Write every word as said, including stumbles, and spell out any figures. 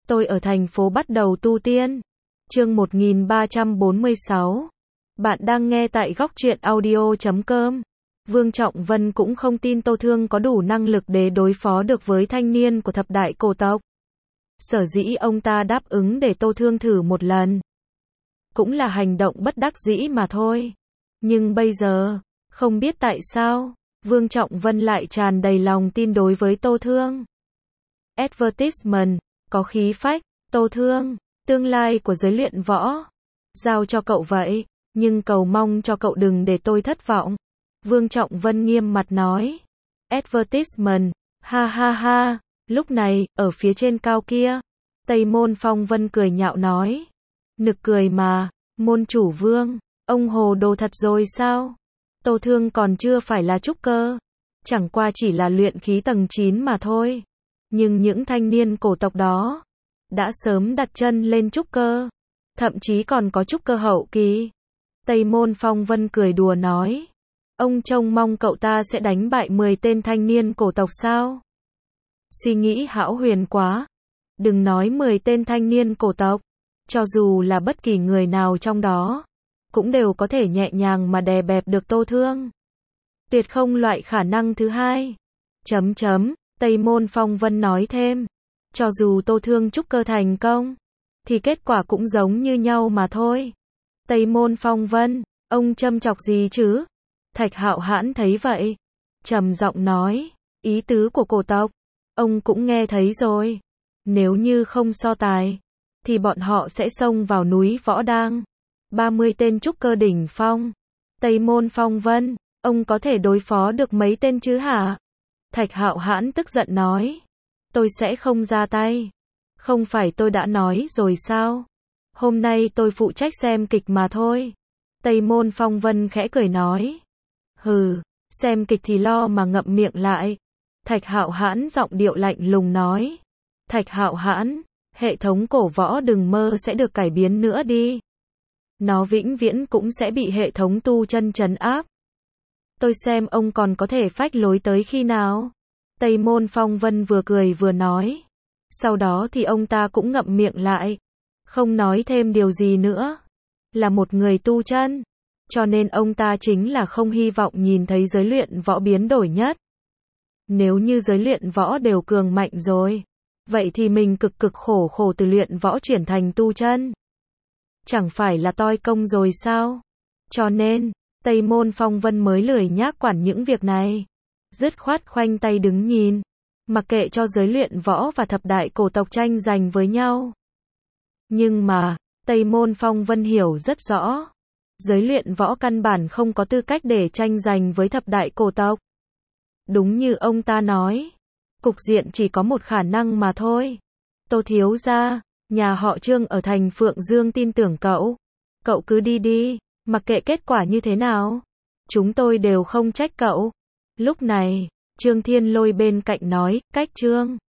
Tôi ở thành phố bắt đầu tu tiên. Chương một nghìn ba trăm bốn mươi sáu. Bạn đang nghe tại góc truyện audio chấm com. Vương Trọng Vân cũng không tin Tô Thương có đủ năng lực để đối phó được với thanh niên của thập đại cổ tộc. Sở dĩ ông ta đáp ứng để Tô Thương thử một lần. Cũng là hành động bất đắc dĩ mà thôi. Nhưng bây giờ, không biết tại sao, Vương Trọng Vân lại tràn đầy lòng tin đối với Tô Thương. Advertisement, có khí phách, Tô Thương, tương lai của giới luyện võ. Giao cho cậu vậy, nhưng cầu mong cho cậu đừng để tôi thất vọng. Vương Trọng Vân nghiêm mặt nói. Advertisement, ha ha ha, lúc này, ở phía trên cao kia, Tây Môn Phong Vân cười nhạo nói. Nực cười mà, môn chủ Vương, ông hồ đồ thật rồi sao? Tô Thương còn chưa phải là trúc cơ, chẳng qua chỉ là luyện khí tầng chín mà thôi. Nhưng những thanh niên cổ tộc đó, đã sớm đặt chân lên trúc cơ, thậm chí còn có trúc cơ hậu kỳ. Tây Môn Phong Vân cười đùa nói. Ông trông mong cậu ta sẽ đánh bại mười tên thanh niên cổ tộc sao? Suy nghĩ hão huyền quá. Đừng nói mười tên thanh niên cổ tộc, cho dù là bất kỳ người nào trong đó, cũng đều có thể nhẹ nhàng mà đè bẹp được Tô Thương. Tuyệt không loại khả năng thứ hai. Chấm chấm, Tây Môn Phong Vân nói thêm. Cho dù Tô Thương trúc cơ thành công, thì kết quả cũng giống như nhau mà thôi. Tây Môn Phong Vân, ông châm chọc gì chứ? Thạch Hạo Hãn thấy vậy, trầm giọng nói, ý tứ của cổ tộc, ông cũng nghe thấy rồi. Nếu như không so tài, thì bọn họ sẽ xông vào núi Võ Đang. ba mươi tên trúc cơ đỉnh phong. Tây Môn Phong Vân, ông có thể đối phó được mấy tên chứ hả? Thạch Hạo Hãn tức giận nói. Tôi sẽ không ra tay. Không phải tôi đã nói rồi sao? Hôm nay tôi phụ trách xem kịch mà thôi. Tây Môn Phong Vân khẽ cười nói. Hừ, xem kịch thì lo mà ngậm miệng lại. Thạch Hạo Hãn giọng điệu lạnh lùng nói. Thạch Hạo Hãn, hệ thống cổ võ đừng mơ sẽ được cải biến nữa đi. Nó vĩnh viễn cũng sẽ bị hệ thống tu chân trấn áp. Tôi xem ông còn có thể phách lối tới khi nào? Tây Môn Phong Vân vừa cười vừa nói. Sau đó thì ông ta cũng ngậm miệng lại, không nói thêm điều gì nữa. Là một người tu chân, cho nên ông ta chính là không hy vọng nhìn thấy giới luyện võ biến đổi nhất. Nếu như giới luyện võ đều cường mạnh rồi, vậy thì mình cực cực khổ khổ từ luyện võ chuyển thành tu chân, chẳng phải là toi công rồi sao? Cho nên, Tây Môn Phong Vân mới lười nhác quản những việc này. Dứt khoát khoanh tay đứng nhìn, mặc kệ cho giới luyện võ và thập đại cổ tộc tranh giành với nhau. Nhưng mà, Tây Môn Phong Vân hiểu rất rõ, giới luyện võ căn bản không có tư cách để tranh giành với thập đại cổ tộc. Đúng như ông ta nói, cục diện chỉ có một khả năng mà thôi. Tô thiếu gia, nhà họ Trương ở thành Phượng Dương tin tưởng cậu. Cậu cứ đi đi, mặc kệ kết quả như thế nào, chúng tôi đều không trách cậu. Lúc này, Trương Thiên Lôi bên cạnh nói, cách Trương